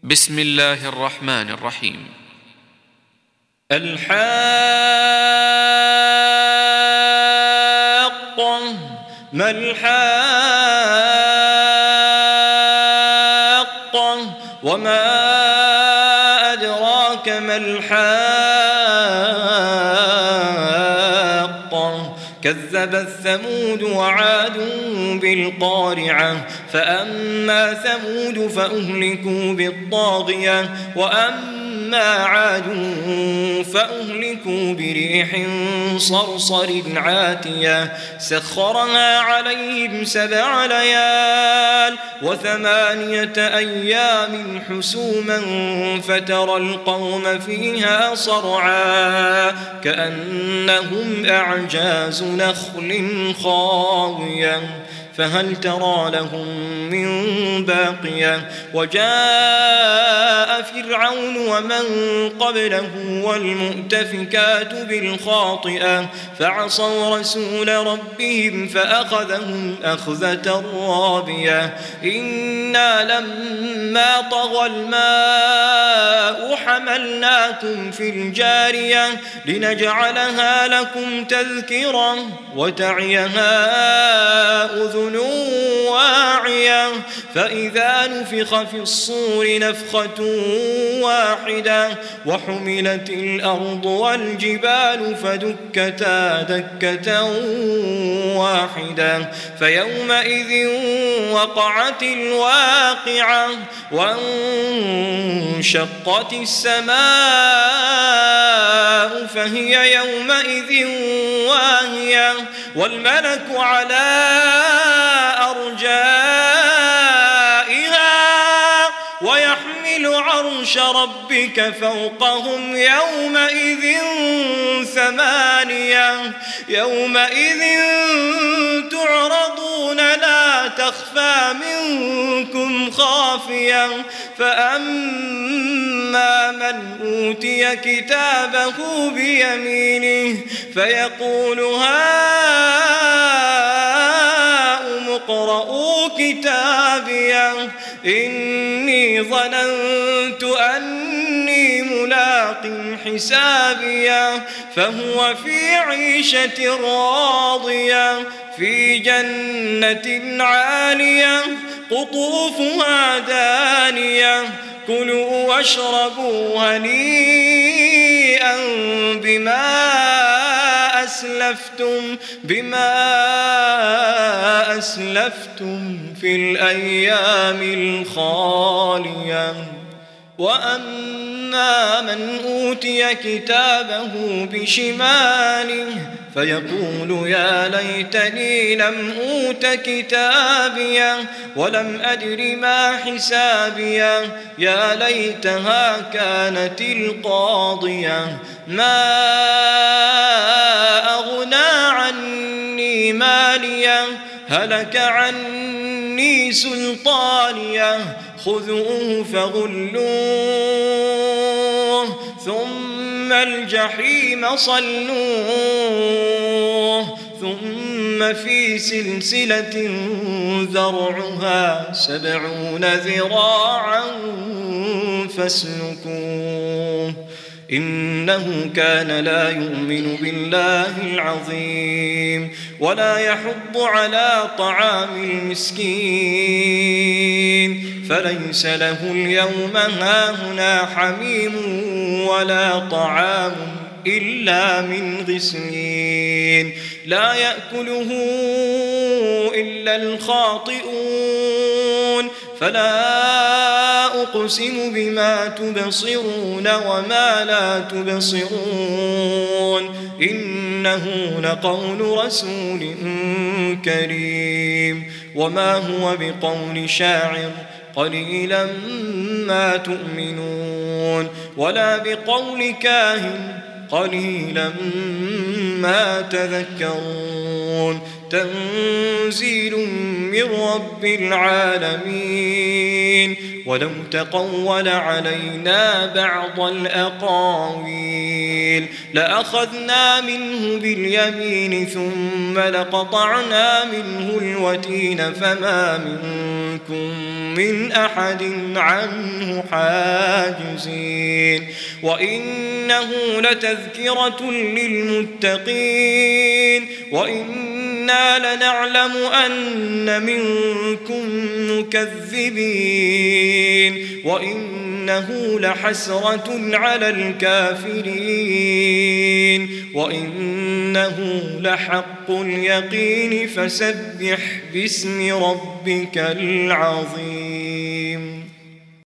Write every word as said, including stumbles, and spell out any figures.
بسم الله الرحمن الرحيم. الحاقة ما الحاقة وما أدراك ما الحاقة كذبت ثمود وعاد بالقارعة فأما ثمود فأهلكوا بالطاغية وأما عاد فأهلكوا بريح صرصر عاتية سخرها عليهم سبع ليال وثمانية أيام حسوما فترى القوم فيها صرعا كأنهم أعجاز نخل خاوية فهل ترى لهم من باقية وجاء فرعون ومن قبله والمؤتفكات بالخاطئة فعصوا رسول ربهم فأخذهم أخذة رابية إنا لما طغى الماء حملناكم في الجارية لنجعلها لكم تذكرة وتعيها أذن واعية فإذا نفخ في الصور نفخة واحدة وحملت الأرض والجبال فدكتا دكة واحدة فيومئذ وقعت الواقعة وانشقت السماء فهي يومئذ واهية والملك على أرجائها ويحمل عرش ربك فوقهم يومئذ ثمانية يومئذ تعرضون لا تخفى منكم خافية فأما من أوتي كتابه بيمينه فيقول هاؤم اقرءوا كتابيه إني ظننت أني ملاق حسابيه فهو في عيشة راضية في جنة عالية قطوفها دانية كلوا واشربوا هنيئا بما أسلفتم بما أسلفتم في الأيام الخالية وأما من أوتي كتابه بشماله فيقول يا ليتني لم أوت كتابيه ولم أدر ما حسابيه يا ليتها كانت القاضية ما أغنى عني ماليه هلك عني سلطانيه خذوه فغلوه ثم الجحيم صلوه ثم في سلسلة ذرعها سبعون ذراعا فاسلكوه إنه كان لا يؤمن بالله العظيم ولا يحض على طعام المسكين فليس له اليوم هاهنا حميم ولا طعام إلا من غسلين لا يأكله إلا الخاطئون فلا أقسم بما تبصرون وما لا تبصرون إنه لقول رسول كريم وما هو بقول شاعر قليلا ما تؤمنون ولا بقول كاهن قليلا ما تذكرون تنزيل من رب العالمين ولو تقول علينا بعض الأقاويل لأخذنا منه باليمين ثم لقطعنا منه الوتين فما منكم منكم من أحد عنه حاجزين وإنه لتذكرة للمتقين وإنا لنعلم أن منكم مكذبين وإنه لحسرة على الكافرين وإنه لحق اليقين فسبح باسم ربك العظيم.